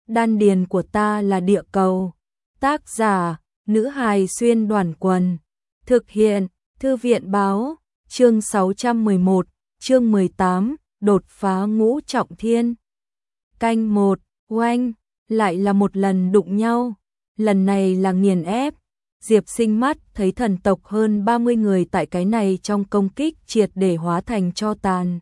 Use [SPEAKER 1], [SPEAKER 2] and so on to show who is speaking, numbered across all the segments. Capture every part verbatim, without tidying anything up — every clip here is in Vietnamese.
[SPEAKER 1] Đan điền của ta là địa cầu. Tác giả, nữ hài xuyên đoàn quần. Thực hiện, thư viện báo, chương sáu trăm mười một, chương mười tám, đột phá ngũ trọng thiên. Canh một, oanh, lại là một lần đụng nhau, lần này là nghiền ép. Diệp Sinh mắt thấy thần tộc hơn ba mươi người tại cái này trong công kích triệt để hóa thành tro tàn.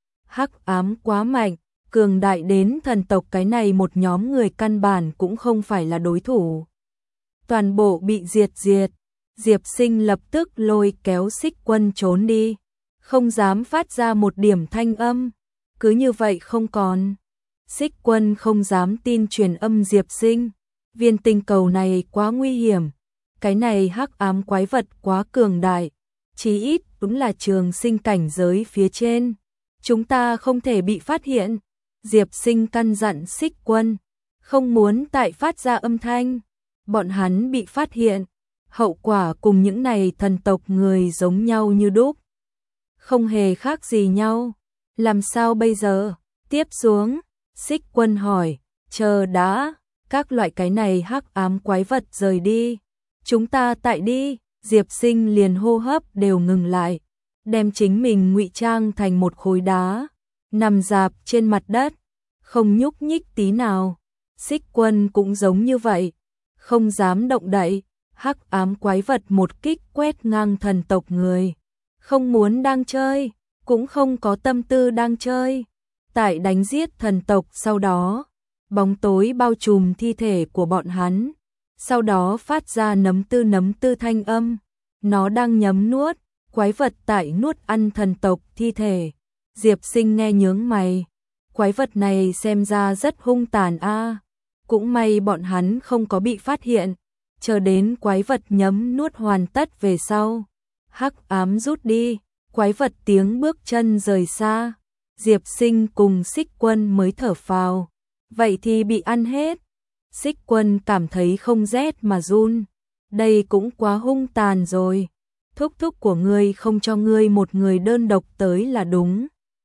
[SPEAKER 1] Hắc ám quá mạnh, cường đại đến thần tộc cái này một nhóm người căn bản cũng không phải là đối thủ. Toàn bộ bị diệt diệt, Diệp Sinh lập tức lôi kéo Xích Quân trốn đi, không dám phát ra một điểm thanh âm, cứ như vậy không còn. Xích Quân không dám tin truyền âm Diệp Sinh, viên tinh cầu này quá nguy hiểm, cái này hắc ám quái vật quá cường đại, chí ít đúng là trường sinh cảnh giới phía trên, chúng ta không thể bị phát hiện. Diệp Sinh căn dặn Xích Quân, không muốn tại phát ra âm thanh, bọn hắn bị phát hiện, hậu quả cùng những này thần tộc người giống nhau như đúc, không hề khác gì nhau, làm sao bây giờ? Tiếp xuống, Xích Quân hỏi, chờ đã, các loại cái này hắc ám quái vật rời đi, chúng ta tại đi. Diệp Sinh liền hô hấp đều ngừng lại, đem chính mình ngụy trang thành một khối đá, nằm rạp trên mặt đất, không nhúc nhích tí nào. Xích Quân cũng giống như vậy, không dám động đậy. Hắc ám quái vật một kích quét ngang thần tộc người, không muốn đang chơi, cũng không có tâm tư đang chơi. Tại đánh giết thần tộc sau đó, bóng tối bao trùm thi thể của bọn hắn, sau đó phát ra nấm tư nấm tư thanh âm, nó đang nhấm nuốt, quái vật tại nuốt ăn thần tộc thi thể. Diệp Sinh nghe nhướng mày, quái vật này xem ra rất hung tàn a, cũng may bọn hắn không có bị phát hiện. Chờ đến quái vật nhấm nuốt hoàn tất về sau, hắc ám rút đi, quái vật tiếng bước chân rời xa, Diệp Sinh cùng Xích Quân mới thở phào, vậy thì bị ăn hết. Xích Quân cảm thấy không rét mà run, đây cũng quá hung tàn rồi, thúc thúc của ngươi không cho ngươi một người đơn độc tới là đúng.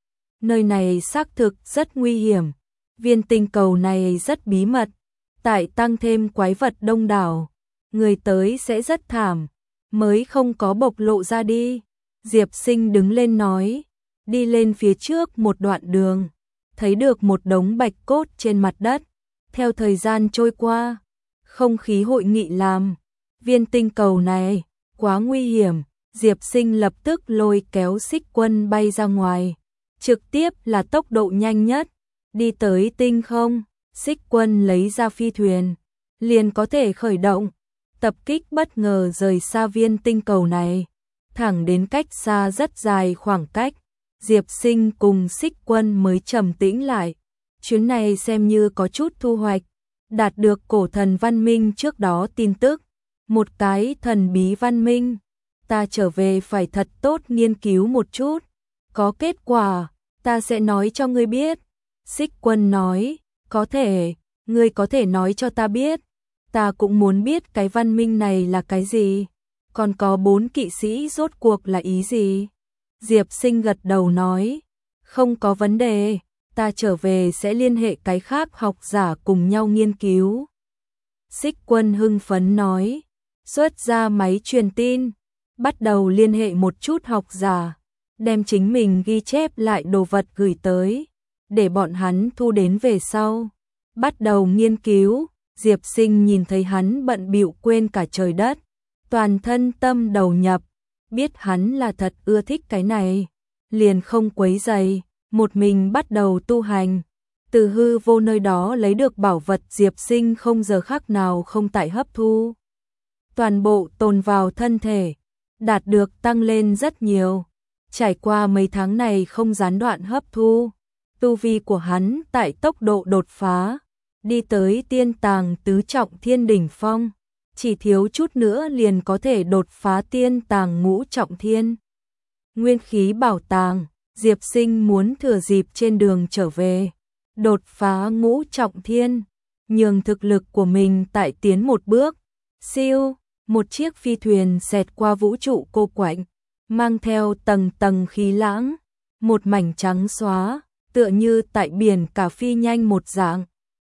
[SPEAKER 1] Nơi này xác thực rất nguy hiểm, viên tinh cầu này rất bí mật, tại tăng thêm quái vật đông đảo, người tới sẽ rất thảm, mới không có bộc lộ ra đi. Diệp Sinh đứng lên nói, đi lên phía trước một đoạn đường, thấy được một đống bạch cốt trên mặt đất. Theo thời gian trôi qua, không khí hội nghị làm, viên tinh cầu này quá nguy hiểm. Diệp Sinh lập tức lôi kéo Xích Quân bay ra ngoài, trực tiếp là tốc độ nhanh nhất, đi tới tinh không. Xích Quân lấy ra phi thuyền, liền có thể khởi động, tập kích bất ngờ rời xa viên tinh cầu này, thẳng đến cách xa rất dài khoảng cách. Diệp Sinh cùng Xích Quân mới trầm tĩnh lại, chuyến này xem như có chút thu hoạch, đạt được cổ thần văn minh trước đó tin tức, một cái thần bí văn minh, ta trở về phải thật tốt nghiên cứu một chút, có kết quả, ta sẽ nói cho ngươi biết. Xích Quân nói, có thể, ngươi có thể nói cho ta biết, ta cũng muốn biết cái văn minh này là cái gì, còn có bốn kỵ sĩ rốt cuộc là ý gì. Diệp Sinh gật đầu nói, không có vấn đề, ta trở về sẽ liên hệ cái khác học giả cùng nhau nghiên cứu. Xích Quân hưng phấn nói, xuất ra máy truyền tin, bắt đầu liên hệ một chút học giả, đem chính mình ghi chép lại đồ vật gửi tới, để bọn hắn thu đến về sau, bắt đầu nghiên cứu. Diệp Sinh nhìn thấy hắn bận bịu quên cả trời đất, toàn thân tâm đầu nhập, biết hắn là thật ưa thích cái này, liền không quấy rầy, một mình bắt đầu tu hành. Từ hư vô nơi đó lấy được bảo vật Diệp Sinh không giờ khác nào không tại hấp thu, toàn bộ tồn vào thân thể, đạt được tăng lên rất nhiều. Trải qua mấy tháng này không gián đoạn hấp thu, tu vi của hắn tại tốc độ đột phá, đi tới tiên tàng tứ trọng thiên đỉnh phong, chỉ thiếu chút nữa liền có thể đột phá tiên tàng ngũ trọng thiên. Nguyên khí bảo tàng, Diệp Sinh muốn thừa dịp trên đường trở về, đột phá ngũ trọng thiên, nhường thực lực của mình tại tiến một bước. Siêu, một chiếc phi thuyền xẹt qua vũ trụ cô quạnh, mang theo tầng tầng khí lãng, một mảnh trắng xóa, tựa như tại biển cả phi nhanh một dạng.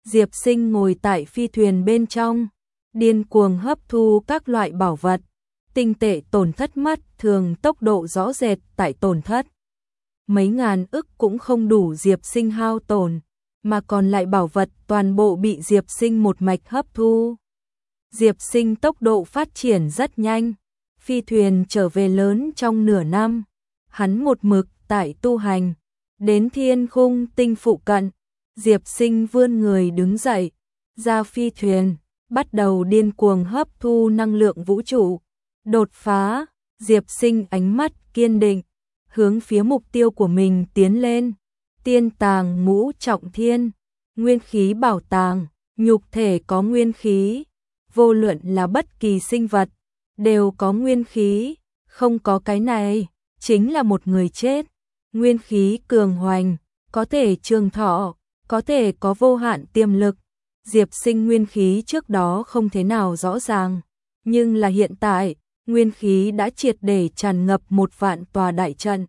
[SPEAKER 1] Diệp Sinh ngồi tại phi thuyền bên trong, điên cuồng hấp thu các loại bảo vật. Tinh tệ tổn thất mắt thường tốc độ rõ rệt tại tổn thất. Mấy ngàn ức cũng không đủ Diệp Sinh hao tổn, mà còn lại bảo vật toàn bộ bị Diệp Sinh một mạch hấp thu. Diệp Sinh tốc độ phát triển rất nhanh, phi thuyền trở về lớn trong nửa năm. Hắn một mực tại tu hành, đến thiên khung tinh phụ cận, Diệp Sinh vươn người đứng dậy, ra phi thuyền, bắt đầu điên cuồng hấp thu năng lượng vũ trụ. Đột phá, Diệp Sinh ánh mắt kiên định, hướng phía mục tiêu của mình tiến lên. Tiên tàng ngũ trọng thiên, nguyên khí bảo tàng, nhục thể có nguyên khí, vô luận là bất kỳ sinh vật, đều có nguyên khí, không có cái này, chính là một người chết. Nguyên khí cường hoành, có thể trường thọ, có thể có vô hạn tiềm lực. Diệp Sinh nguyên khí trước đó không thế nào rõ ràng, nhưng là hiện tại, nguyên khí đã triệt để tràn ngập một vạn tòa đại trận.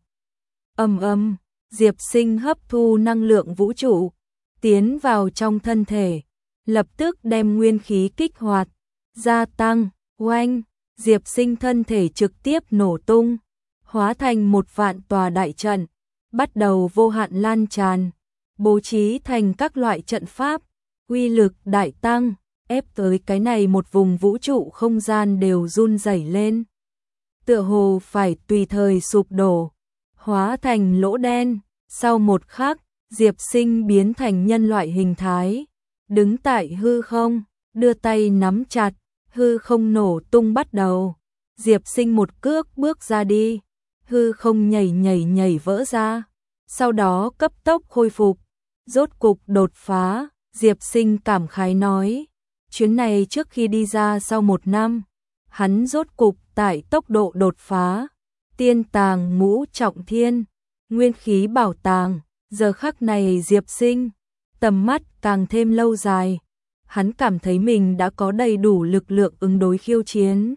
[SPEAKER 1] Ầm ầm, Diệp Sinh hấp thu năng lượng vũ trụ, tiến vào trong thân thể, lập tức đem nguyên khí kích hoạt, gia tăng, oanh, Diệp Sinh thân thể trực tiếp nổ tung, hóa thành một vạn tòa đại trận, bắt đầu vô hạn lan tràn, bố trí thành các loại trận pháp, uy lực đại tăng, ép tới cái này một vùng vũ trụ không gian đều run rẩy lên. Tựa hồ phải tùy thời sụp đổ, hóa thành lỗ đen. Sau một khắc, Diệp Sinh biến thành nhân loại hình thái, đứng tại hư không, đưa tay nắm chặt, hư không nổ tung bắt đầu. Diệp Sinh một cước bước ra đi, hư không nhảy nhảy nhảy vỡ ra, sau đó cấp tốc khôi phục, rốt cục đột phá. Diệp Sinh cảm khái nói, chuyến này trước khi đi ra sau một năm, hắn rốt cục tại tốc độ đột phá. Tiên tàng ngũ trọng thiên, nguyên khí bảo tàng, giờ khắc này Diệp Sinh, tầm mắt càng thêm lâu dài, hắn cảm thấy mình đã có đầy đủ lực lượng ứng đối khiêu chiến,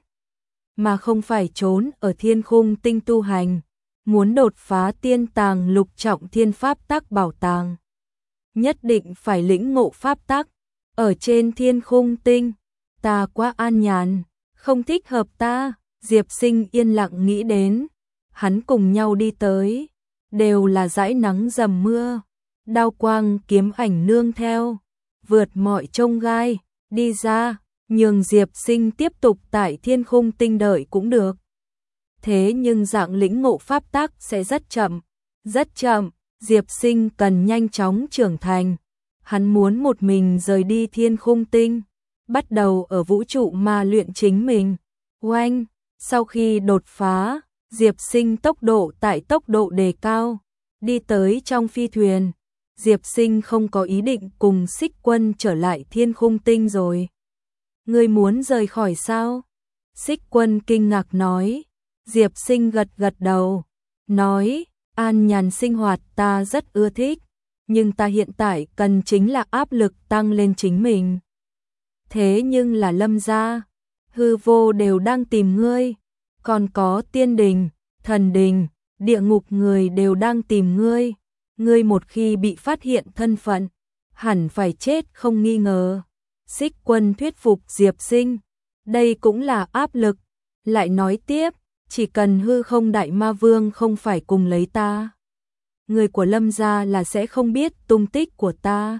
[SPEAKER 1] mà không phải trốn ở thiên khung tinh tu hành, muốn đột phá tiên tàng lục trọng thiên pháp tắc bảo tàng. Nhất định phải lĩnh ngộ pháp tắc, ở trên thiên khung tinh, ta quá an nhàn, không thích hợp ta. Diệp Sinh yên lặng nghĩ đến, hắn cùng nhau đi tới, đều là dãi nắng dầm mưa, đao quang kiếm ảnh nương theo, vượt mọi chông gai, đi ra, nhường Diệp Sinh tiếp tục tại thiên khung tinh đợi cũng được. Thế nhưng dạng lĩnh ngộ pháp tắc sẽ rất chậm, rất chậm, Diệp Sinh cần nhanh chóng trưởng thành, hắn muốn một mình rời đi thiên khung tinh, bắt đầu ở vũ trụ mà luyện chính mình. Oanh, sau khi đột phá, Diệp Sinh tốc độ tại tốc độ đề cao, đi tới trong phi thuyền. Diệp Sinh không có ý định cùng Xích Quân trở lại thiên khung tinh rồi. Ngươi muốn rời khỏi sao? Xích Quân kinh ngạc nói. Diệp Sinh gật gật đầu, nói, an nhàn sinh hoạt ta rất ưa thích, nhưng ta hiện tại cần chính là áp lực tăng lên chính mình. Thế nhưng là Lâm gia, hư vô đều đang tìm ngươi, còn có tiên đình, thần đình, địa ngục người đều đang tìm ngươi. Ngươi một khi bị phát hiện thân phận, hẳn phải chết không nghi ngờ. Xích Quân thuyết phục Diệp Sinh, đây cũng là áp lực. Lại nói tiếp, chỉ cần hư không đại ma vương không phải cùng lấy ta, người của Lâm gia là sẽ không biết tung tích của ta.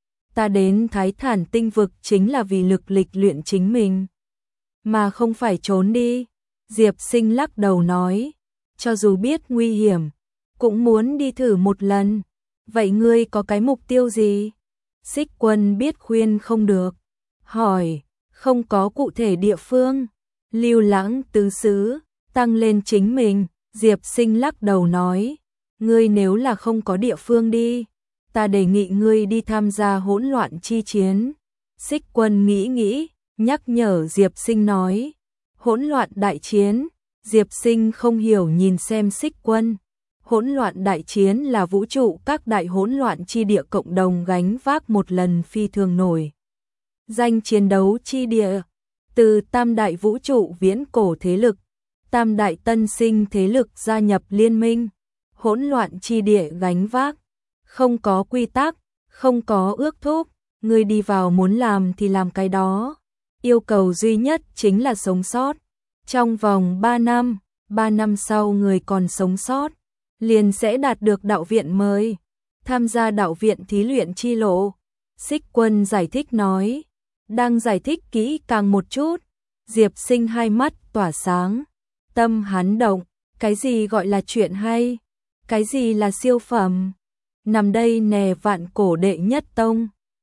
[SPEAKER 1] Ta đến Thái Thản tinh vực chính là vì lực lịch luyện chính mình, mà không phải trốn đi. Diệp Sinh lắc đầu nói, cho dù biết nguy hiểm, cũng muốn đi thử một lần. Vậy ngươi có cái mục tiêu gì? Xích Quân biết khuyên không được, hỏi, không có cụ thể địa phương. Lưu lãng tứ xứ, tăng lên chính mình. Diệp Sinh lắc đầu nói, ngươi nếu là không có địa phương đi, ta đề nghị ngươi đi tham gia hỗn loạn chi chiến. Xích Quân nghĩ nghĩ, nhắc nhở Diệp Sinh nói, hỗn loạn đại chiến. Diệp Sinh không hiểu nhìn xem Xích Quân. Hỗn loạn đại chiến là vũ trụ các đại hỗn loạn chi địa cộng đồng gánh vác một lần phi thường nổi danh chiến đấu chi địa. Từ tam đại vũ trụ viễn cổ thế lực, tam đại tân sinh thế lực gia nhập liên minh. Hỗn loạn chi địa gánh vác, không có quy tắc, không có ước thúc, ngươi đi vào muốn làm thì làm cái đó. Yêu cầu duy nhất chính là sống sót. Trong vòng ba năm, ba năm sau người còn sống sót, liền sẽ đạt được đạo viện mời, tham gia đạo viện thí luyện chi lộ. Xích Quân giải thích nói, đang giải thích kỹ càng một chút, Diệp Sinh hai mắt tỏa sáng, tâm hắn động, cái gì gọi là chuyện hay, cái gì là siêu phẩm, nằm đây nè vạn cổ đệ nhất tông.